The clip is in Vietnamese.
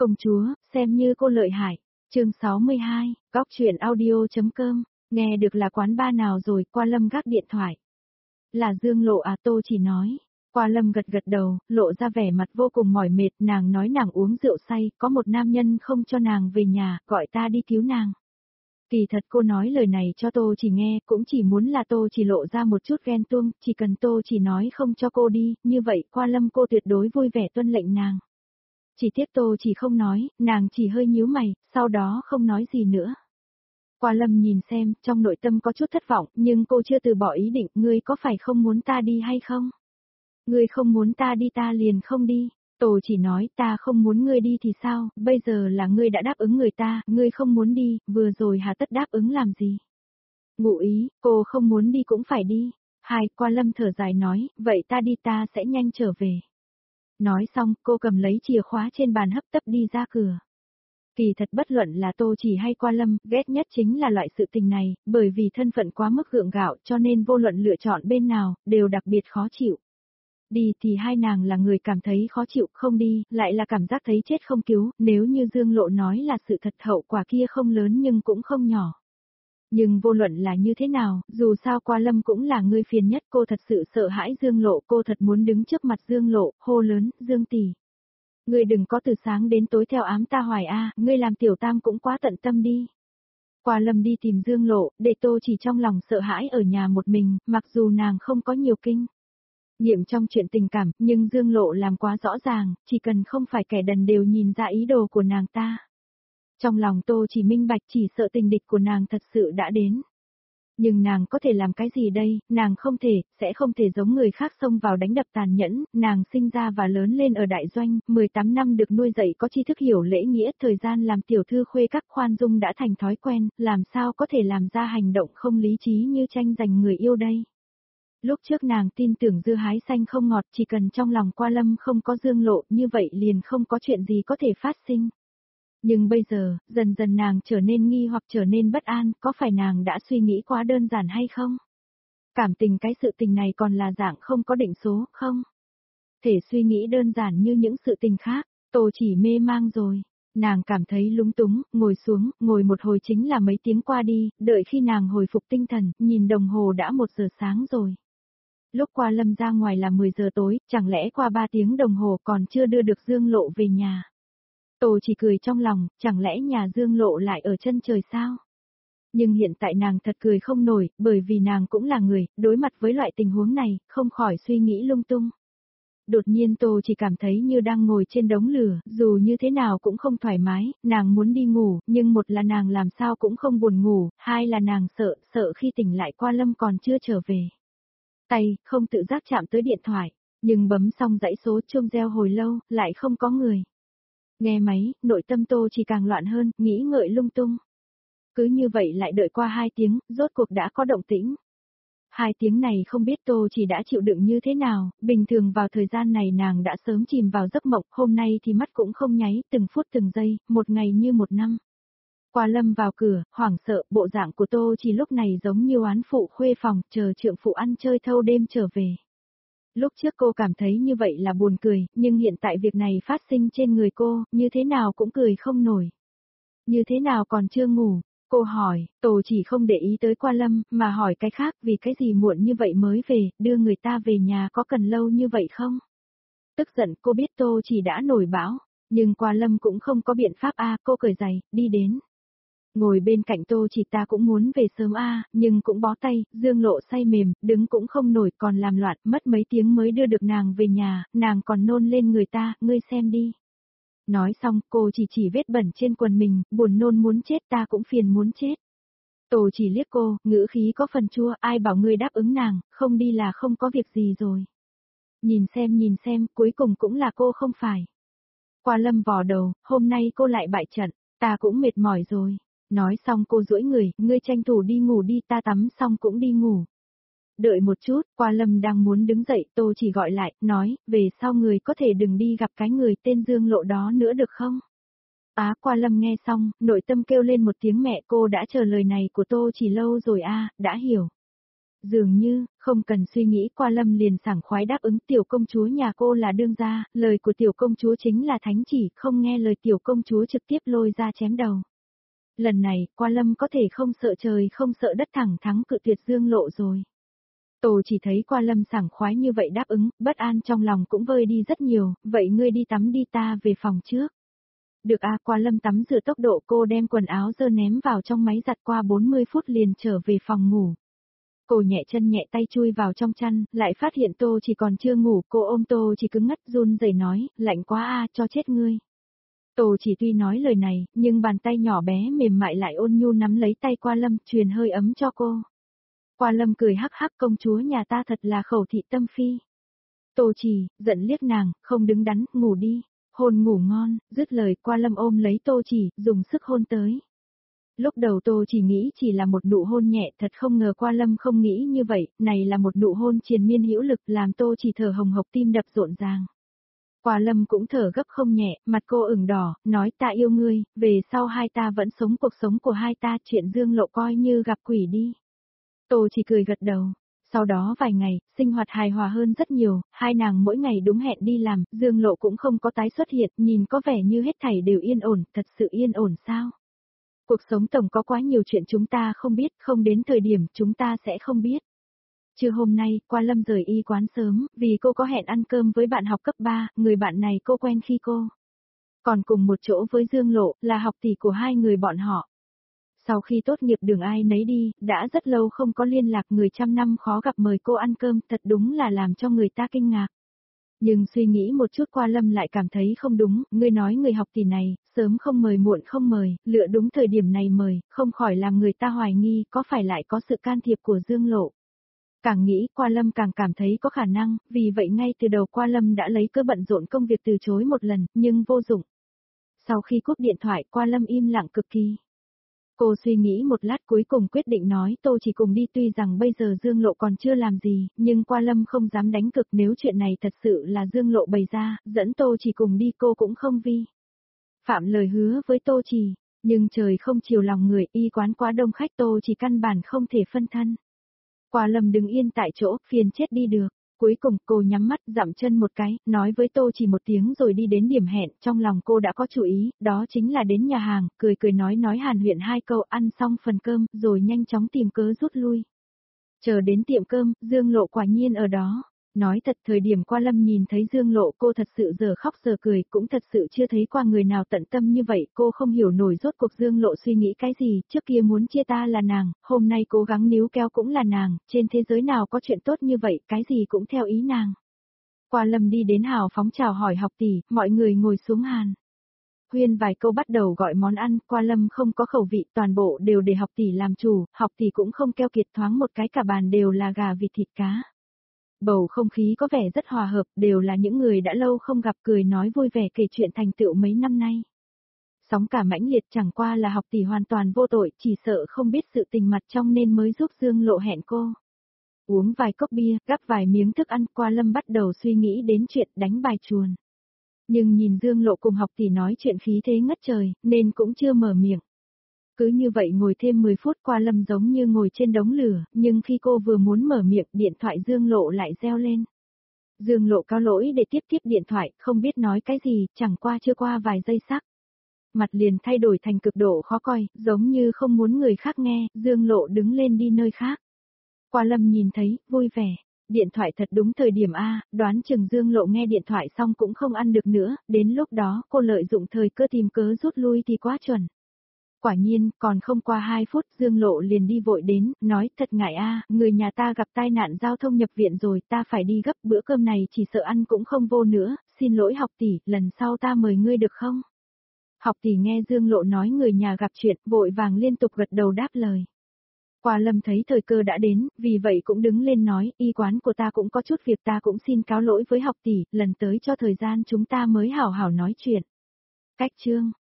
Công chúa, xem như cô lợi hại. Chương 62, góc truyện audio.com, nghe được là quán ba nào rồi, Qua Lâm gác điện thoại. Là Dương Lộ à, Tô chỉ nói. Qua Lâm gật gật đầu, lộ ra vẻ mặt vô cùng mỏi mệt, nàng nói nàng uống rượu say, có một nam nhân không cho nàng về nhà, gọi ta đi cứu nàng. Kỳ thật cô nói lời này cho Tô chỉ nghe, cũng chỉ muốn là Tô chỉ lộ ra một chút ghen tuông, chỉ cần Tô chỉ nói không cho cô đi, như vậy Qua Lâm cô tuyệt đối vui vẻ tuân lệnh nàng. Chỉ tiếc Tô chỉ không nói, nàng chỉ hơi nhíu mày, sau đó không nói gì nữa. Qua Lâm nhìn xem, trong nội tâm có chút thất vọng, nhưng cô chưa từ bỏ ý định, ngươi có phải không muốn ta đi hay không? Ngươi không muốn ta đi ta liền không đi. Tô chỉ nói ta không muốn ngươi đi thì sao, bây giờ là ngươi đã đáp ứng người ta, ngươi không muốn đi, vừa rồi hà tất đáp ứng làm gì? Ngụ ý, cô không muốn đi cũng phải đi. Qua Lâm thở dài nói, vậy ta đi ta sẽ nhanh trở về. Nói xong, cô cầm lấy chìa khóa trên bàn hấp tấp đi ra cửa. Kỳ thật bất luận là Tô chỉ hay Qua Lâm, ghét nhất chính là loại sự tình này, bởi vì thân phận quá mức gượng gạo cho nên vô luận lựa chọn bên nào, đều đặc biệt khó chịu. Đi thì hai nàng là người cảm thấy khó chịu, không đi, lại là cảm giác thấy chết không cứu, nếu như Dương Lộ nói là sự thật hậu quả kia không lớn nhưng cũng không nhỏ. Nhưng vô luận là như thế nào, dù sao Qua Lâm cũng là người phiền nhất, cô thật sự sợ hãi Dương Lộ, cô thật muốn đứng trước mặt Dương Lộ, hô lớn, Dương tỷ. Ngươi đừng có từ sáng đến tối theo ám ta hoài a, ngươi làm tiểu tam cũng quá tận tâm đi. Qua Lâm đi tìm Dương Lộ, để Tô chỉ trong lòng sợ hãi ở nhà một mình, mặc dù nàng không có nhiều kinh nghiệm trong chuyện tình cảm, nhưng Dương Lộ làm quá rõ ràng, chỉ cần không phải kẻ đần đều nhìn ra ý đồ của nàng ta. Trong lòng Tô chỉ minh bạch, chỉ sợ tình địch của nàng thật sự đã đến. Nhưng nàng có thể làm cái gì đây, nàng không thể, sẽ không thể giống người khác xông vào đánh đập tàn nhẫn, nàng sinh ra và lớn lên ở đại doanh, 18 năm được nuôi dạy có tri thức hiểu lễ nghĩa, thời gian làm tiểu thư khuê các khoan dung đã thành thói quen, làm sao có thể làm ra hành động không lý trí như tranh giành người yêu đây. Lúc trước nàng tin tưởng dưa hái xanh không ngọt, chỉ cần trong lòng Qua Lâm không có Dương Lộ, như vậy liền không có chuyện gì có thể phát sinh. Nhưng bây giờ, dần dần nàng trở nên nghi hoặc trở nên bất an, có phải nàng đã suy nghĩ quá đơn giản hay không? Cảm tình cái sự tình này còn là dạng không có định số, không? Thể suy nghĩ đơn giản như những sự tình khác, Tô chỉ mê mang rồi. Nàng cảm thấy lúng túng, ngồi xuống, ngồi một hồi chính là mấy tiếng qua đi, đợi khi nàng hồi phục tinh thần, nhìn đồng hồ đã 1 giờ sáng rồi. Lúc Qua Lâm ra ngoài là 10 giờ tối, chẳng lẽ qua 3 tiếng đồng hồ còn chưa đưa được Dương Lộ về nhà. Tô chỉ cười trong lòng, chẳng lẽ nhà Dương Lộ lại ở chân trời sao? Nhưng hiện tại nàng thật cười không nổi, bởi vì nàng cũng là người, đối mặt với loại tình huống này, không khỏi suy nghĩ lung tung. Đột nhiên Tô chỉ cảm thấy như đang ngồi trên đống lửa, dù như thế nào cũng không thoải mái, nàng muốn đi ngủ, nhưng một là nàng làm sao cũng không buồn ngủ, hai là nàng sợ khi tỉnh lại Qua Lâm còn chưa trở về. Tay, không tự giác chạm tới điện thoại, nhưng bấm xong dãy số chuông reo hồi lâu, lại không có người. Nghe máy, nội tâm Tô chỉ càng loạn hơn, nghĩ ngợi lung tung. Cứ như vậy lại đợi qua 2 tiếng, rốt cuộc đã có động tĩnh. 2 tiếng này không biết Tô chỉ đã chịu đựng như thế nào, bình thường vào thời gian này nàng đã sớm chìm vào giấc mộng, hôm nay thì mắt cũng không nháy, từng phút từng giây, một ngày như một năm. Qua Lâm vào cửa, hoảng sợ, bộ dạng của Tô chỉ lúc này giống như oán phụ khuê phòng, chờ trượng phụ ăn chơi thâu đêm trở về. Lúc trước cô cảm thấy như vậy là buồn cười, nhưng hiện tại việc này phát sinh trên người cô, như thế nào cũng cười không nổi. Như thế nào còn chưa ngủ? Cô hỏi, Tô chỉ không để ý tới Qua Lâm, mà hỏi cái khác, vì cái gì muộn như vậy mới về, đưa người ta về nhà có cần lâu như vậy không? Tức giận cô biết Tô chỉ đã nổi bão, nhưng Qua Lâm cũng không có biện pháp cô cởi giày, đi đến. Ngồi bên cạnh Tô chỉ ta cũng muốn về sớm nhưng cũng bó tay, Dương Lộ say mềm, đứng cũng không nổi còn làm loạn, mất mấy tiếng mới đưa được nàng về nhà, nàng còn nôn lên người ta, ngươi xem đi. Nói xong, cô chỉ vết bẩn trên quần mình, buồn nôn muốn chết ta cũng phiền muốn chết. Tô chỉ liếc cô, ngữ khí có phần chua, ai bảo ngươi đáp ứng nàng, không đi là không có việc gì rồi. Nhìn xem, cuối cùng cũng là cô không phải. Qua Lâm vò đầu, hôm nay cô lại bại trận, ta cũng mệt mỏi rồi. Nói xong cô duỗi người, ngươi tranh thủ đi ngủ đi, ta tắm xong cũng đi ngủ. Đợi một chút, Qua Lâm đang muốn đứng dậy, Tô chỉ gọi lại, nói, về sau người có thể đừng đi gặp cái người tên Dương Lộ đó nữa được không? Qua Lâm nghe xong, nội tâm kêu lên một tiếng mẹ, cô đã chờ lời này của Tô chỉ lâu rồi đã hiểu. Dường như, không cần suy nghĩ qua Lâm liền sảng khoái đáp ứng tiểu công chúa nhà cô là đương gia, lời của tiểu công chúa chính là thánh chỉ, không nghe lời tiểu công chúa trực tiếp lôi ra chém đầu. Lần này, qua Lâm có thể không sợ trời không sợ đất thẳng thắng cự tuyệt Dương Lộ rồi. Tô chỉ thấy qua Lâm sảng khoái như vậy đáp ứng, bất an trong lòng cũng vơi đi rất nhiều, vậy ngươi đi tắm đi ta về phòng trước. Được à, qua Lâm tắm rửa tốc độ cô đem quần áo dơ ném vào trong máy giặt qua 40 phút liền trở về phòng ngủ. Cô nhẹ chân nhẹ tay chui vào trong chăn, lại phát hiện Tô chỉ còn chưa ngủ, cô ôm Tô chỉ cứng ngắt run rẩy nói, lạnh quá a, cho chết ngươi. Tô chỉ tuy nói lời này, nhưng bàn tay nhỏ bé mềm mại lại ôn nhu nắm lấy tay qua Lâm, truyền hơi ấm cho cô. Qua Lâm cười hắc hắc, công chúa nhà ta thật là khẩu thị tâm phi. Tô chỉ, giận liếc nàng, không đứng đắn, ngủ đi, hôn ngủ ngon, dứt lời qua Lâm ôm lấy Tô chỉ, dùng sức hôn tới. Lúc đầu Tô chỉ nghĩ chỉ là một nụ hôn nhẹ, thật không ngờ qua Lâm không nghĩ như vậy, này là một nụ hôn triền miên hữu lực làm Tô chỉ thở hồng hộc tim đập rộn ràng. Qua Lâm cũng thở gấp không nhẹ, mặt cô ửng đỏ, nói ta yêu ngươi, về sau hai ta vẫn sống cuộc sống của hai ta, chuyện Dương Lộ coi như gặp quỷ đi. Tô chỉ cười gật đầu. Sau đó vài ngày, sinh hoạt hài hòa hơn rất nhiều, hai nàng mỗi ngày đúng hẹn đi làm, Dương Lộ cũng không có tái xuất hiện, nhìn có vẻ như hết thảy đều yên ổn, thật sự yên ổn sao? Cuộc sống tổng có quá nhiều chuyện chúng ta không biết, không đến thời điểm chúng ta sẽ không biết. Trưa hôm nay, qua Lâm rời y quán sớm, vì cô có hẹn ăn cơm với bạn học cấp 3, người bạn này cô quen khi cô còn cùng một chỗ với Dương Lộ, là học tỷ của hai người bọn họ. Sau khi tốt nghiệp đường ai nấy đi, đã rất lâu không có liên lạc, người trăm năm khó gặp mời cô ăn cơm, thật đúng là làm cho người ta kinh ngạc. Nhưng suy nghĩ một chút qua Lâm lại cảm thấy không đúng, ngươi nói người học tỷ này, sớm không mời muộn không mời, lựa đúng thời điểm này mời, không khỏi làm người ta hoài nghi có phải lại có sự can thiệp của Dương Lộ. Càng nghĩ qua Lâm càng cảm thấy có khả năng, vì vậy ngay từ đầu qua Lâm đã lấy cớ bận rộn công việc từ chối một lần, nhưng vô dụng. Sau khi cúp điện thoại qua Lâm im lặng cực kỳ. Cô suy nghĩ một lát cuối cùng quyết định nói Tô chỉ cùng đi, tuy rằng bây giờ Dương Lộ còn chưa làm gì, nhưng qua Lâm không dám đánh cực, nếu chuyện này thật sự là Dương Lộ bày ra, dẫn Tô chỉ cùng đi cô cũng không vi phạm lời hứa với Tô chỉ, nhưng trời không chiều lòng người, y quán quá đông khách, Tô chỉ căn bản không thể phân thân. Qua Lâm đứng yên tại chỗ, phiền chết đi được. Cuối cùng cô nhắm mắt dậm chân một cái, nói với Tô chỉ một tiếng rồi đi đến điểm hẹn, trong lòng cô đã có chủ ý, đó chính là đến nhà hàng, cười cười nói hàn huyên hai câu, ăn xong phần cơm, rồi nhanh chóng tìm cớ rút lui. Chờ đến tiệm cơm, Dương Lộ quả nhiên ở đó. Nói thật, thời điểm qua Lâm nhìn thấy Dương Lộ cô thật sự giờ khóc giờ cười, cũng thật sự chưa thấy qua người nào tận tâm như vậy, cô không hiểu nổi rốt cuộc Dương Lộ suy nghĩ cái gì, trước kia muốn chia ta là nàng, hôm nay cố gắng níu kéo cũng là nàng, trên thế giới nào có chuyện tốt như vậy, cái gì cũng theo ý nàng. Qua Lâm đi đến hào phóng chào hỏi học tỷ, mọi người ngồi xuống hàn huyên vài câu bắt đầu gọi món ăn, qua Lâm không có khẩu vị, toàn bộ đều để học tỷ làm chủ, học tỷ cũng không keo kiệt, thoáng một cái cả bàn đều là gà vịt thịt cá. Bầu không khí có vẻ rất hòa hợp, đều là những người đã lâu không gặp, cười nói vui vẻ kể chuyện thành tựu mấy năm nay. Sóng cả mãnh liệt, chẳng qua là học tỷ hoàn toàn vô tội, chỉ sợ không biết sự tình mặt trong nên mới giúp Dương Lộ hẹn cô. Uống vài cốc bia, gắp vài miếng thức ăn, qua Lâm bắt đầu suy nghĩ đến chuyện đánh bài chuồn. Nhưng nhìn Dương Lộ cùng học tỷ nói chuyện khí thế ngất trời, nên cũng chưa mở miệng. Cứ như vậy ngồi thêm 10 phút, qua Lâm giống như ngồi trên đống lửa, nhưng khi cô vừa muốn mở miệng, điện thoại Dương Lộ lại reo lên. Dương Lộ cáo lỗi để tiếp điện thoại, không biết nói cái gì, chẳng qua chưa qua vài giây sắc. Mặt liền thay đổi thành cực độ khó coi, giống như không muốn người khác nghe, Dương Lộ đứng lên đi nơi khác. Qua Lâm nhìn thấy, vui vẻ. Điện thoại thật đúng thời điểm A, đoán chừng Dương Lộ nghe điện thoại xong cũng không ăn được nữa, đến lúc đó cô lợi dụng thời cơ tìm cớ rút lui thì quá chuẩn. Quả nhiên, còn không qua 2 phút Dương Lộ liền đi vội đến, nói thật ngại a, người nhà ta gặp tai nạn giao thông nhập viện rồi, ta phải đi gấp, bữa cơm này chỉ sợ ăn cũng không vô nữa, xin lỗi học tỷ, lần sau ta mời ngươi được không? Học tỷ nghe Dương Lộ nói người nhà gặp chuyện, vội vàng liên tục gật đầu đáp lời. Qua Lâm thấy thời cơ đã đến, vì vậy cũng đứng lên nói, y quán của ta cũng có chút việc, ta cũng xin cáo lỗi với học tỷ, lần tới cho thời gian chúng ta mới hảo hảo nói chuyện. Cách chương